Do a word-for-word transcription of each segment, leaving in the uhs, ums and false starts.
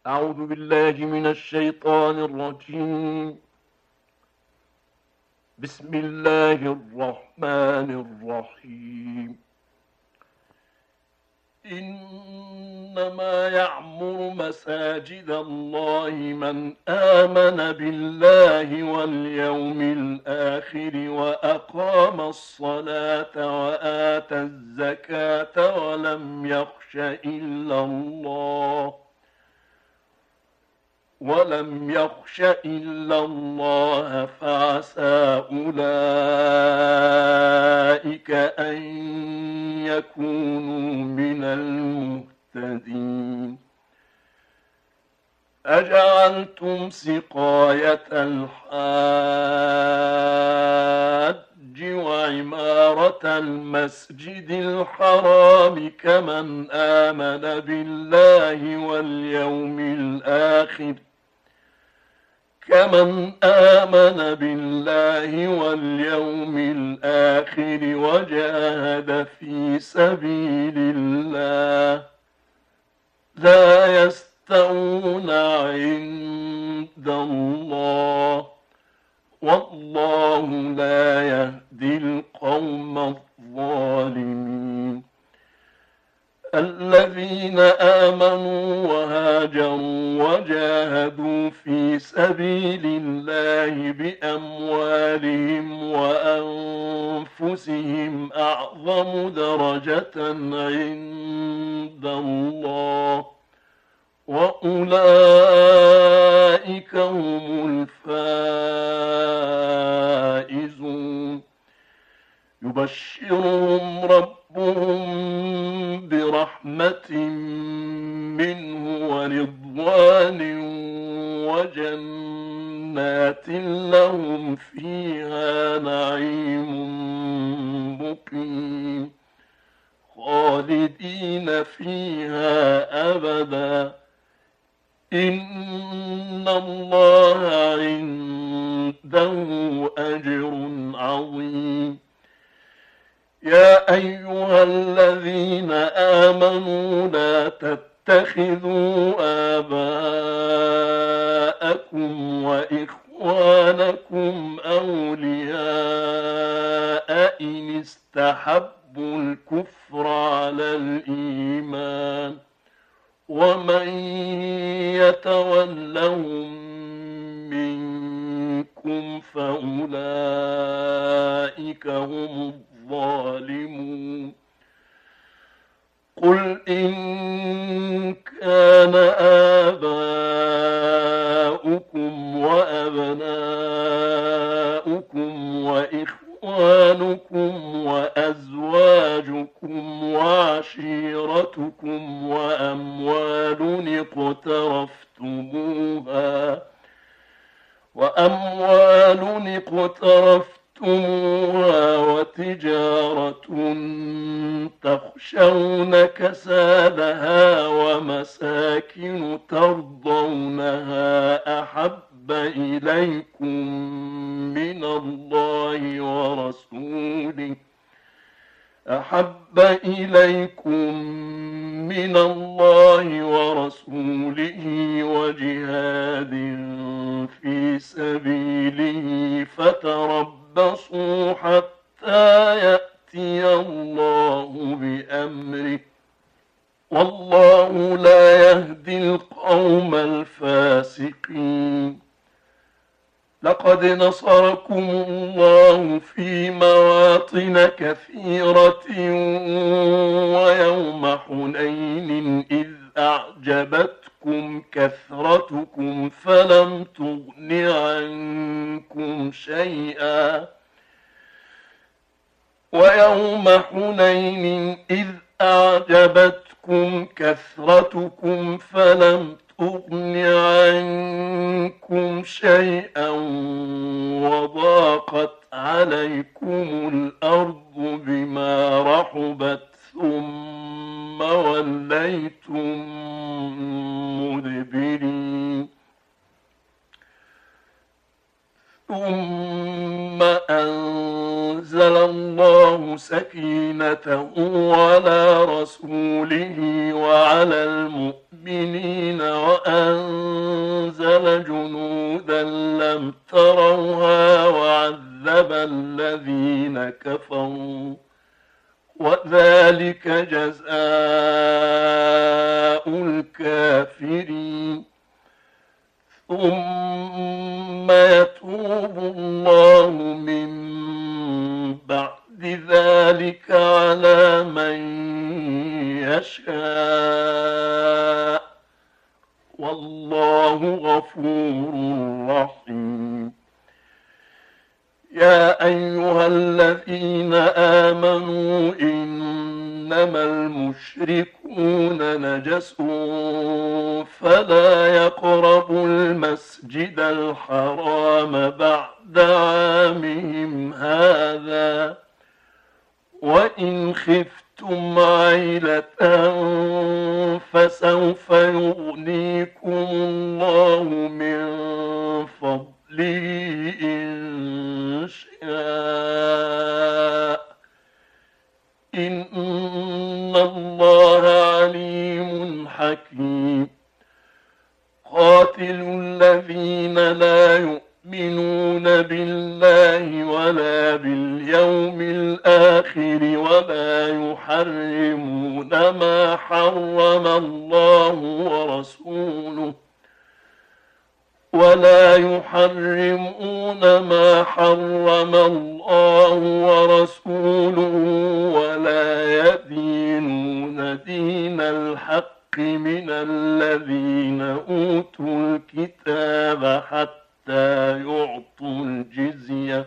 أعوذ بالله من الشيطان الرجيم. بسم الله الرحمن الرحيم. إنما يعمر مساجد الله من آمن بالله واليوم الآخر وأقام الصلاة وآتى الزكاة ولم يخش إلا الله ولم يخش إلا الله فعسى أولئك أن يكونوا من المهتدين. أجعلتم سقاية الحاج وعمارة المسجد الحرام كمن آمن بالله واليوم الآخر كمن آمن بالله واليوم الآخر وجاهد في سبيل الله لا يستوون عند الله والله لا يهدي القوم الظالمين. الذين آمنوا وهاجروا وجاهدوا في سبيل الله بأموالهم وأنفسهم أعظم درجة عند الله وأولئك هم الفائزون. يبشرهم ربهم برحمة منه ورضوان وجنات لهم فيها نعيم مقيم خالدين فيها أبدا إن الله عنده أجر عظيم. يا أيها الذين آمنوا لا تتخذوا آباءكم وإخوانكم أولياء إن استحبوا الكفر على الإيمان ومن يتولهم منكم فأولئك هم الظالمون. قل إن كان آباؤكم وأبناؤكم وإخوانكم وأزواجكم وعشيرتكم وأموال اقترفتموها وأموال اقترفتموها وتجارة تخشون كسادها ومساكن ترضونها أحب إليكم من الله ورسوله أحب إليكم من الله ورسوله وجهاد في سبيله فتربصوا حتى يأتي الله بأمره والله لا يهدي القوم الفاسقين. لقد نصركم الله في مواطن كثيرة ويوم حنين إذ أعجبتكم كثرتكم فلم تغن عنكم شيئا ويوم حنين إذ أعجبتكم كثرتكم فلم تغن عنكم شيئا وضاقت عليكم الأرض بما رحبت ثم وليتم مدبرين. ثم أنزل الله سكينته على رسوله وعلى المؤمنين وأنزل الكافرين ثم يتوب الله من بعد ذلك على من يشاء والله غفور رحيم. يا أيها الذين آمنوا إنما المشركون نجس فلا يقربوا المسجد الحرام بعد عامهم هذا وإن خفتم عيلة فسوف يغنيكم الله من فضله إن شاء إن الله عليم حكيم. قاتلوا الذين لا يؤمنون بالله ولا باليوم الآخر ولا يحرمون ما حرم الله ورسوله ولا يحرمون ما حرم الله ورسوله ولا يدينون دين الحق من الذين أوتوا الكتاب حتى يعطوا الجزية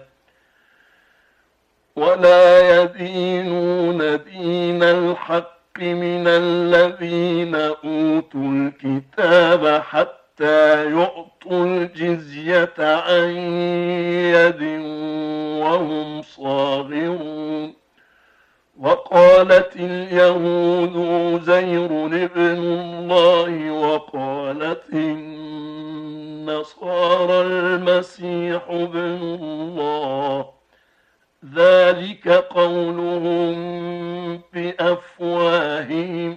ولا يدينون دين الحق من الذين أوتوا الكتاب حتى يعطوا الجزية عن يد وهم صاغرون. وقالت اليهود عزير ابن الله وقالت النصارى المسيح ابن الله ذلك قولهم بأفواههم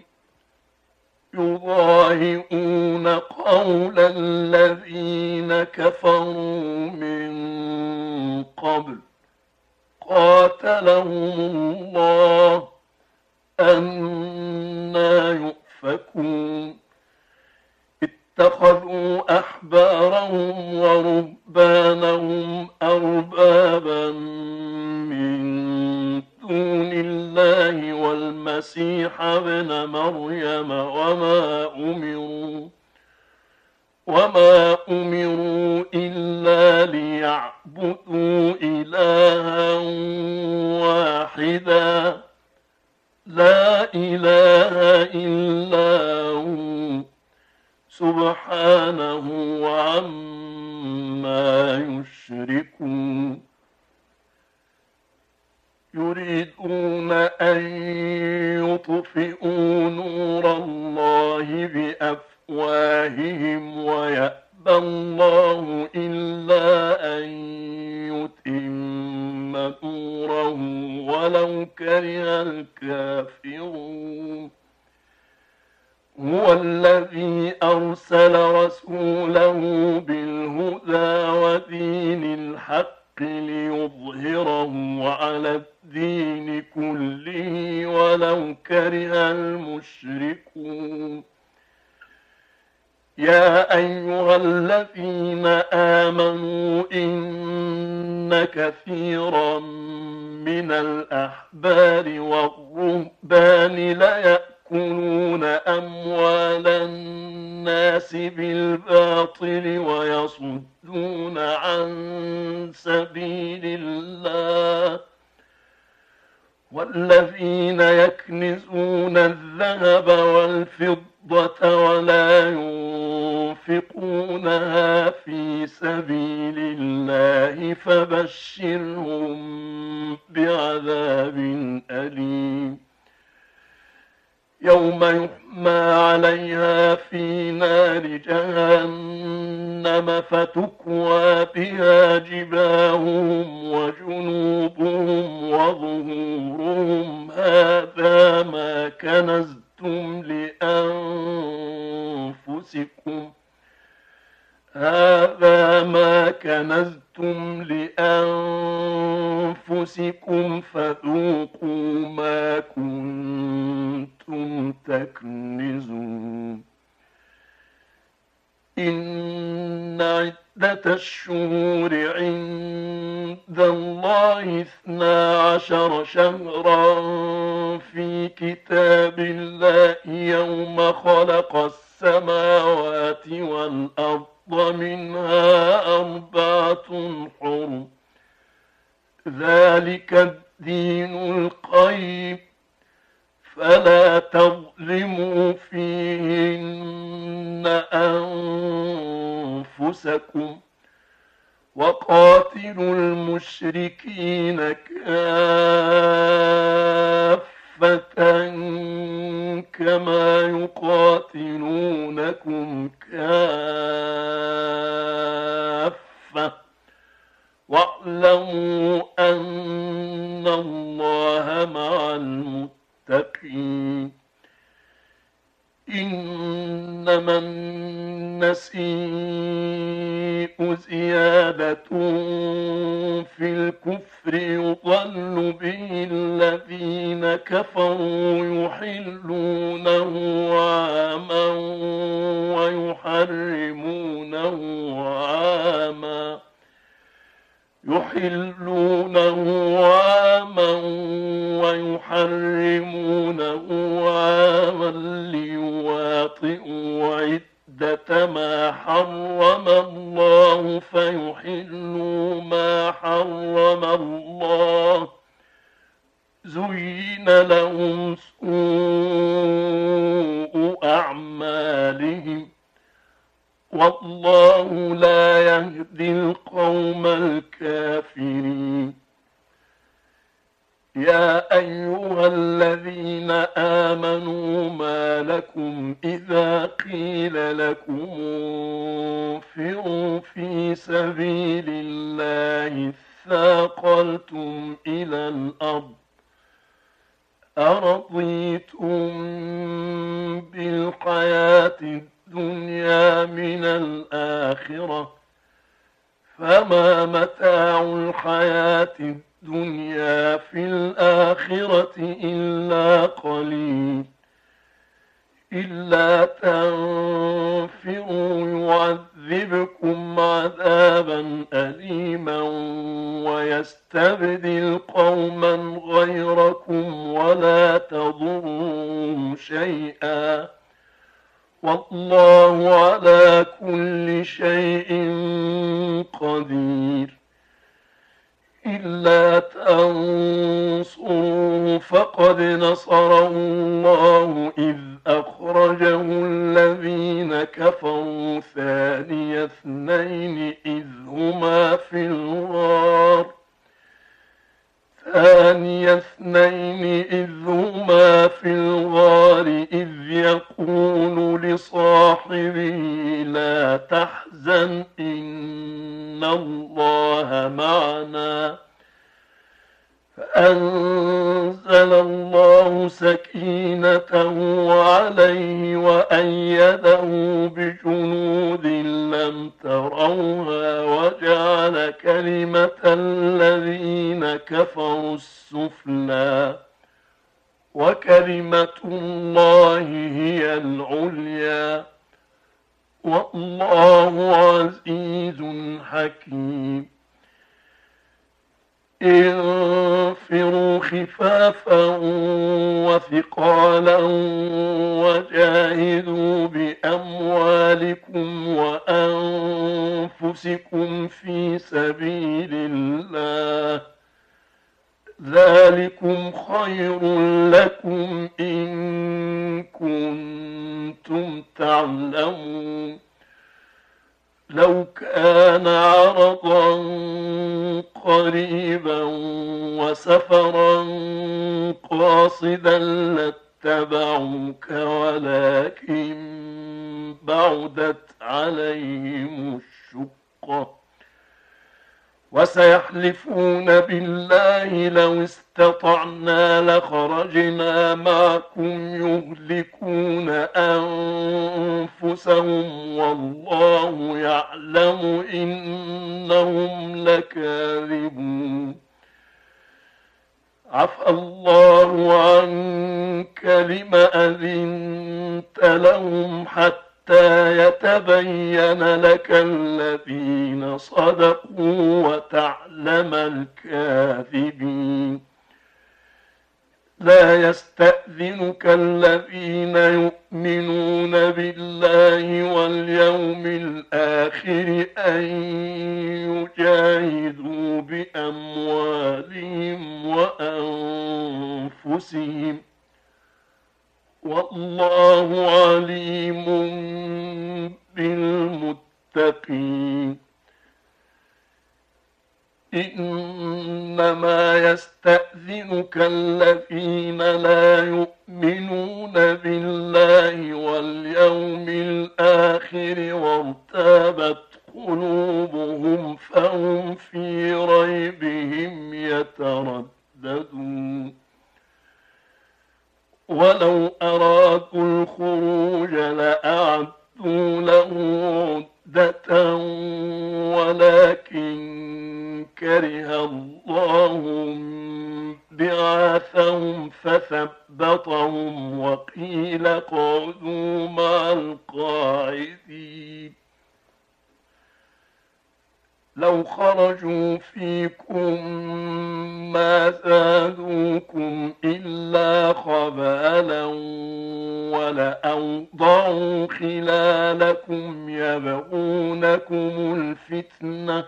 يضاهئون قول الذين كفروا من قبل قاتلهم الله أنى يؤفكون. اتخذوا أحبارهم ورهبانهم أربابا من دون الله والمسيح ابن مريم وما أمروا وما أمروا إلا ليعبدوا إلها واحدا لا إله إلا هو سبحانه عما يشركون. يريدون أن يطفئوا نور الله بأفواههم ويأبى الله إلا أن يتم نوره ولو كره الكافرون. هو الذي أرسل رسوله بالهدى ودين الحق ليظهره على الدين كله ولو كره المشركون. يا أيها الذين آمنوا إن كثيرا من الأحبار والرهبان ليأكلون أموال الناس بالباطل ويصدون عن سبيل الله والذين يكنزون الذهب والفضة ولا ينفقونها في سبيل الله فبشرهم بعذاب أليم. يوم يحمى عليها في نار جهنم فتكوى بها جباههم وجنوبهم وظهورهم هذا ما كنزتم لأنفسكم هذا ما كنزتم لأنفسكم فذوقوا ما كنتم تكنزون. إن عدة الشهور عند الله اثنا عشر شهرا في كتاب الله يوم خلق السماوات والأرض منها أربعة حرم ذلك الدين القيم فلا تظلموا فيهن أنفسكم وقاتلوا المشركين كافة كما يقاتلونكم كافة واعلموا أن الله مع المتقين إنما النسيء زيادة في الكفر يضل به الذين كفروا يحلونه عاما ويحرمونه عاما يحلونه عاما ويحرمونه عاما ليواطئوا عدة ما حرم الله فيحلوا ما حرم الله زين لهم سوء أعمالهم والله لا يهدي القوم الكافرين يا أيها الذين آمنوا ما لكم إذا قيل لكم انفروا في سبيل الله اثاقلتم إلى الأرض أرضيتم بالحياة الدنيا من الآخرة فما متاع الحياة الدنيا في الآخرة إلا قليل إلا تنفروا يعذبكم عذابا أليما ويستبدل قوما غيركم ولا تضروه شيئا والله على كل شيء قدير إلا تنصروه فقد نصره الله إذ أخرجه الذين كفروا ثاني اثنين إذ هما في الغار ثاني اثنين إذ هما في الغار إذ يقول لصاحبه لا تحزن إن الله معنا فأنزل الله سكينته عليه وأيده بجنود لم تروها وجعل كلمة الذين كفروا السفلى وكلمة الله هي العليا والله عزيز حكيم انفروا خفافا وثقالا وجاهدوا بأموالكم وأنفسكم في سبيل الله ذلكم خير لكم إن كنتم تعلمون لو كان عرضا قريبا وسفرا قاصدا لاتبعوك ولكن بعدت عليهم الشقة وسيحلفون بالله لو استطعنا لخرجنا معكم يهلكون أنفسهم والله يعلم إنهم لكاذبون عفى الله عنك لم أذنت لهم حتى حتى يتبين لك الذين صدقوا وتعلم الكاذبين. لا يستأذنك الذين يؤمنون بالله واليوم الآخر أن يجاهدوا بأموالهم وأنفسهم، والله عليم بالمتقين. إنما يستأذنك الذين لا يؤمنون بالله واليوم الآخر وارتابت قلوبهم فهم في ريبهم يترددون. ولو أرادوا الخروج لأعدوا له عدة ولكن كره الله بعاثهم فثبطهم وقيل اقعدوا مع القاعدين. لو خرجوا فيكم ما زادوكم إلا خبالا ولأوضعوا خلالكم يبغونكم الفتنة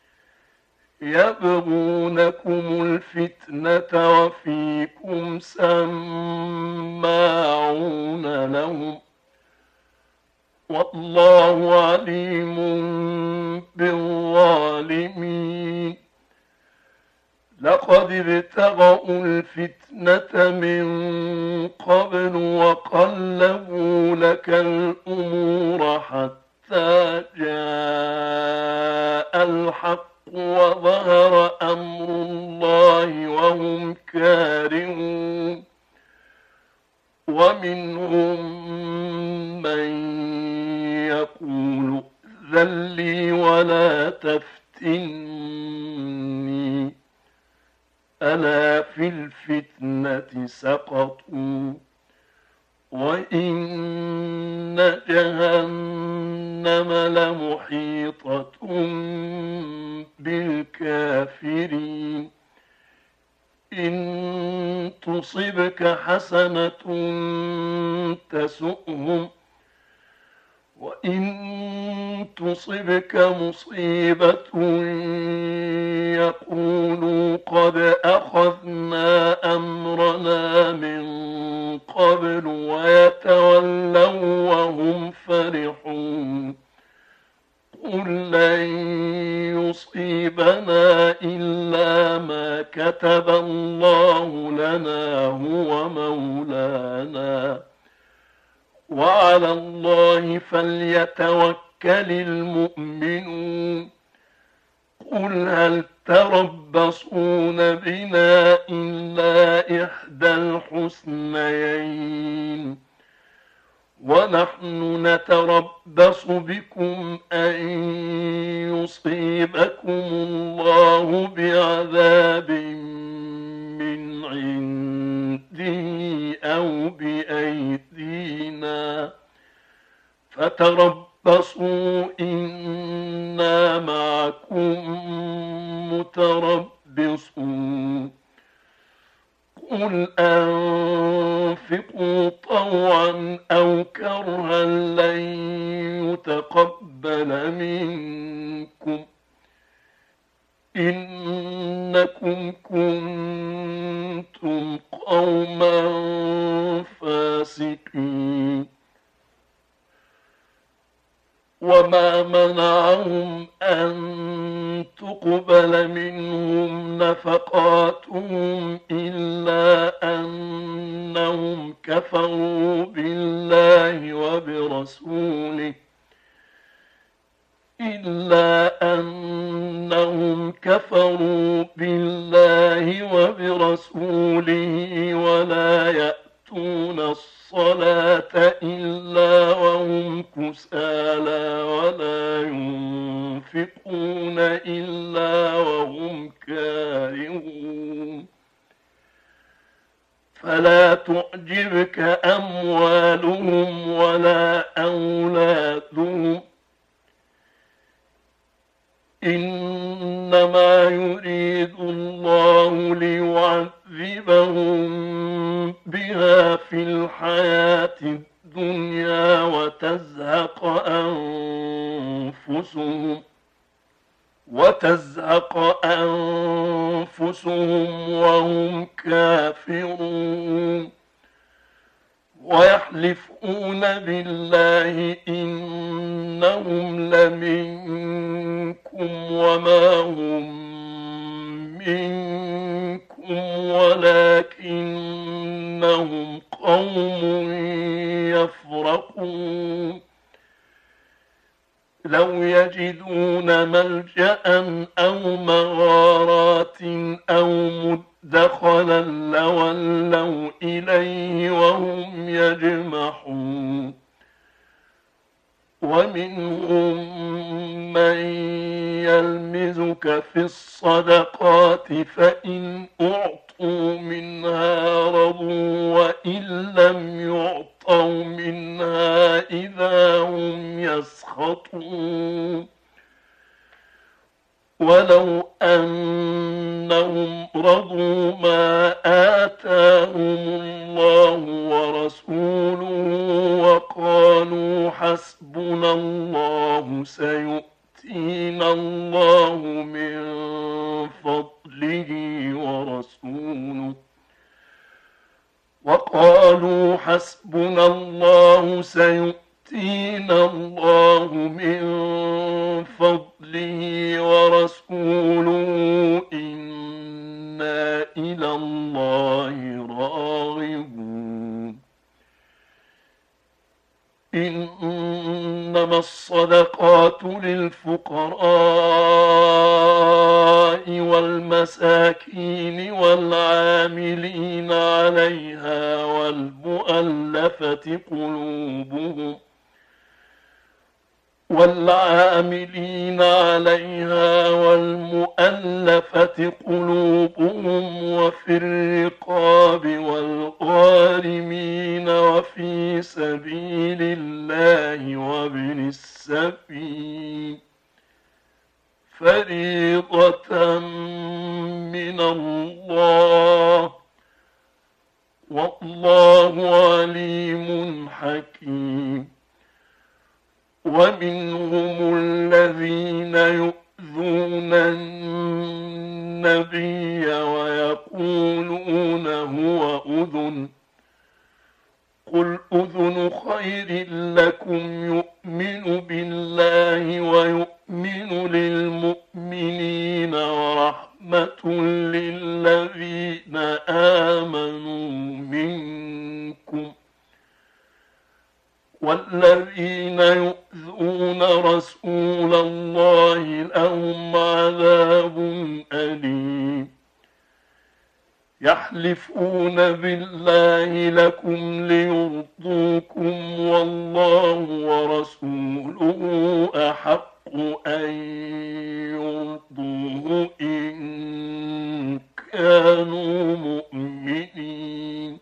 يبغونكم الفتنة وفيكم سماعون لهم، والله عليم بالظالمين. لقد ابتغوا الفتنة من قبل وقلبوا لك الأمور حتى جاء الحق وظهر أمر الله وهم كارهون. ومنهم من يقول ائذن لي ولا تفتني، ألا في الفتنة سقطوا وإن جهنم لمحيطة بالكافرين. إن تصبك حسنة تسؤهم وإن تصبك مصيبة يقولوا قد أخذنا أمرنا من قبل ويتولوا وهم فرحون. قل لن يصيبنا إلا ما كتب الله لنا هو مولانا وعلى الله فليتوكل المؤمنون. قل هل تربصون بنا إلا إحدى الحسنيين ونحن نتربص بكم أن يصيبكم الله بعذاب من عنده أو بأيدينا فتربصوا إنا معكم متربصون. قل أنفقوا طوعا أو كرها لن يتقبل منكم إنكم كنتم قوما فاسقين. وما منعهم أن تقبل منهم نفقاتهم إلا أنهم كفروا بالله وبرسوله إلا أنهم كفروا بالله وبرسوله ولا يأتون الصلاة إلا وهم كسالى ولا ينفقون إلا وهم كارهون. فلا تعجبك أموالهم ولا أولادهم، إنما يريد الله ليعذبهم بها في الحياة الدنيا وتزهق أنفسهم وتزهق أنفسهم وهم كافرون، ويحلفون بالله إنهم لمنكم وما هم منكم ولكنهم قوم يفرقون. لو يجدون ملجأ أو مغارات أو مدخلا لولوا إليه وهم يجمحون. ومنهم من يلمزك في الصدقات فإن أعطوا منها رضوا وإن لم يعطوا منها إذا هم يسخطون. ولو أنهم رضوا ما آتاهم الله ورسوله وقالوا حسبنا الله سيؤتينا الله من فضله ورسوله وقالوا حسبنا الله سيؤتينا الله من فضله ورسوله إنا إلى الله راغبون. إنما الصدقات للفقراء والمساكين والعاملين عليها والمؤلفة قلوبهم والعاملين عليها والمؤلفة قلوبهم وفي الرقاب والغارمين وفي سبيل الله وابن السبيل فريضة من الله والله عليم حكيم. ومنهم الذين يؤذون النبي ويقولون هو أذن قل أذن خير لكم يؤمن بالله ويؤمن للمؤمنين ورحمة للذين آمنوا منكم والذين يؤذون رسول الله لهم عذاب أليم. يحلفون بالله لكم ليرضوكم والله ورسوله أحق أن يرضوه إن كانوا مؤمنين.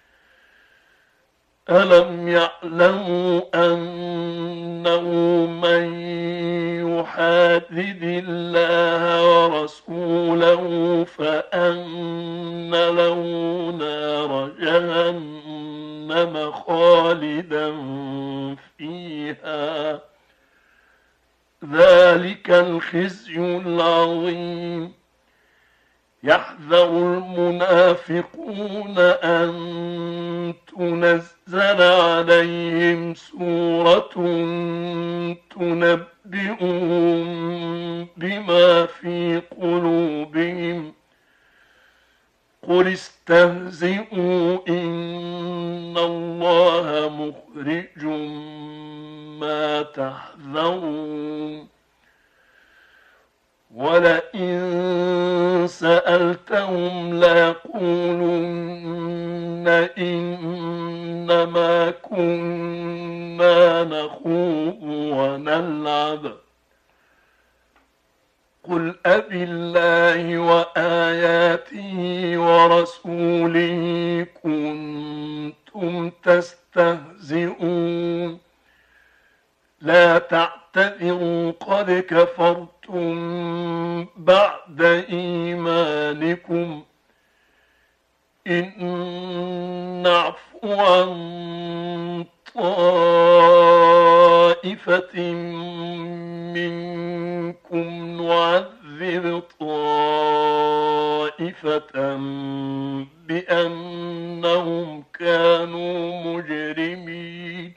ألم يعلموا أنه من يحادد الله ورسوله فأن له نار جهنم خالدا فيها ذلك الخزي العظيم. يحذر المنافقون أن تنزل عليهم سورة تنبئهم بما في قلوبهم قل استهزئوا إن الله مخرج ما تحذرون. ولئن سألتهم ليقولن إنما كنا نخوض ونلعب قل أبالله وآياته ورسوله كنتم تستهزئون لا تعتذروا قد كفرتم بعد إيمانكم إن نعفو عن طائفة منكم نعذب طائفة بأنهم كانوا مجرمين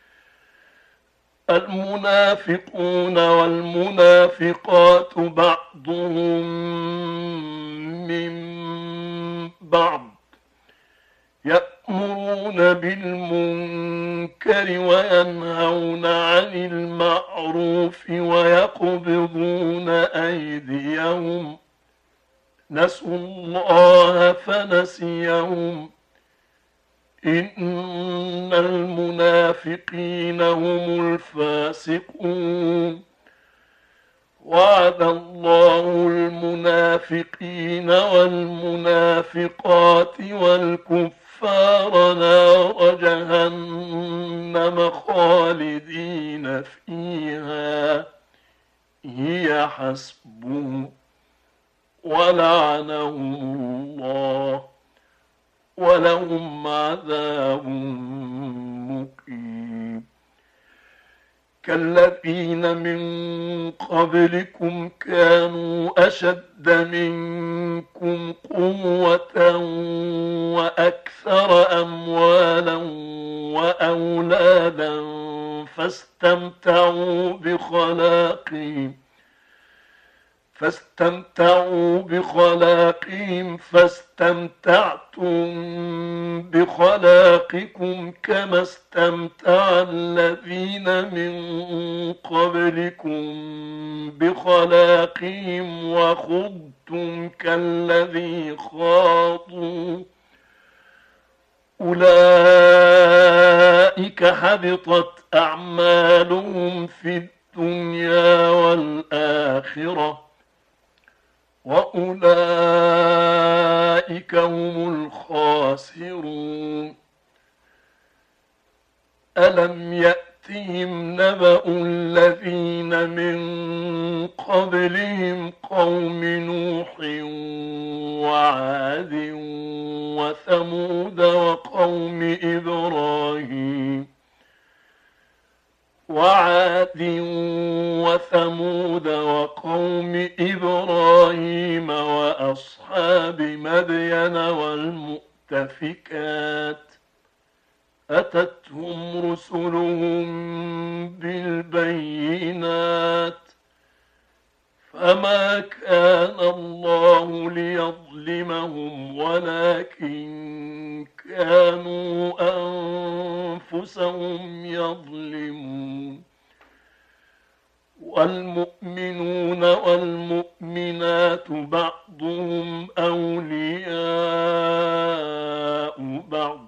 المنافقون والمنافقات بعضهم من بعض يأمرون بالمنكر وينهون عن المعروف ويقبضون أيديهم نسوا الله فنسيهم إن المنافقين هم الفاسقون وعد الله المنافقين والمنافقات والكفار نار جهنم خالدين فيها هي حسبهم ولعنهم الله ولهم عذاب مقيم كالذين من قبلكم كانوا أشد منكم قوة وأكثر أموالا وأولادا فاستمتعوا بخلاقهم فاستمتعوا بخلاقهم فاستمتعتم بخلاقكم كما استمتع الذين من قبلكم بخلاقهم وخضتم كالذي خاضوا أولئك حبطت أعمالهم في الدنيا والآخرة وأولئك هم الخاسرون ألم يأتهم نبأ الذين من قبلهم قوم نوح وعاد وثمود وقوم إبراهيم وعاد وثمود وقوم إبراهيم وأصحاب مدين والمؤتفكات أتتهم رسلهم بالبينات فما كان الله ليظلمهم ولكن كانوا أنفسهم يظلمون والمؤمنون والمؤمنات بعضهم أولياء بعض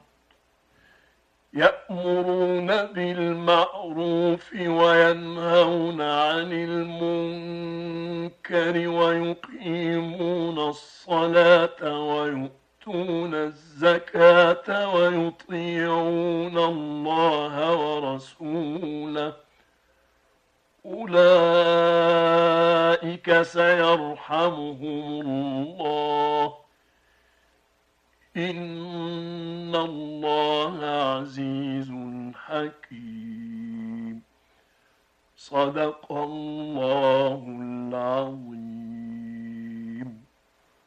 يأمرون بالمعروف وينهون عن المنكر ويقيمون الصلاة ويؤتون الزكاة ويطيعون الله ورسوله أولئك سيرحمهم الله إن الله عزيز حكيم صدق الله العظيم.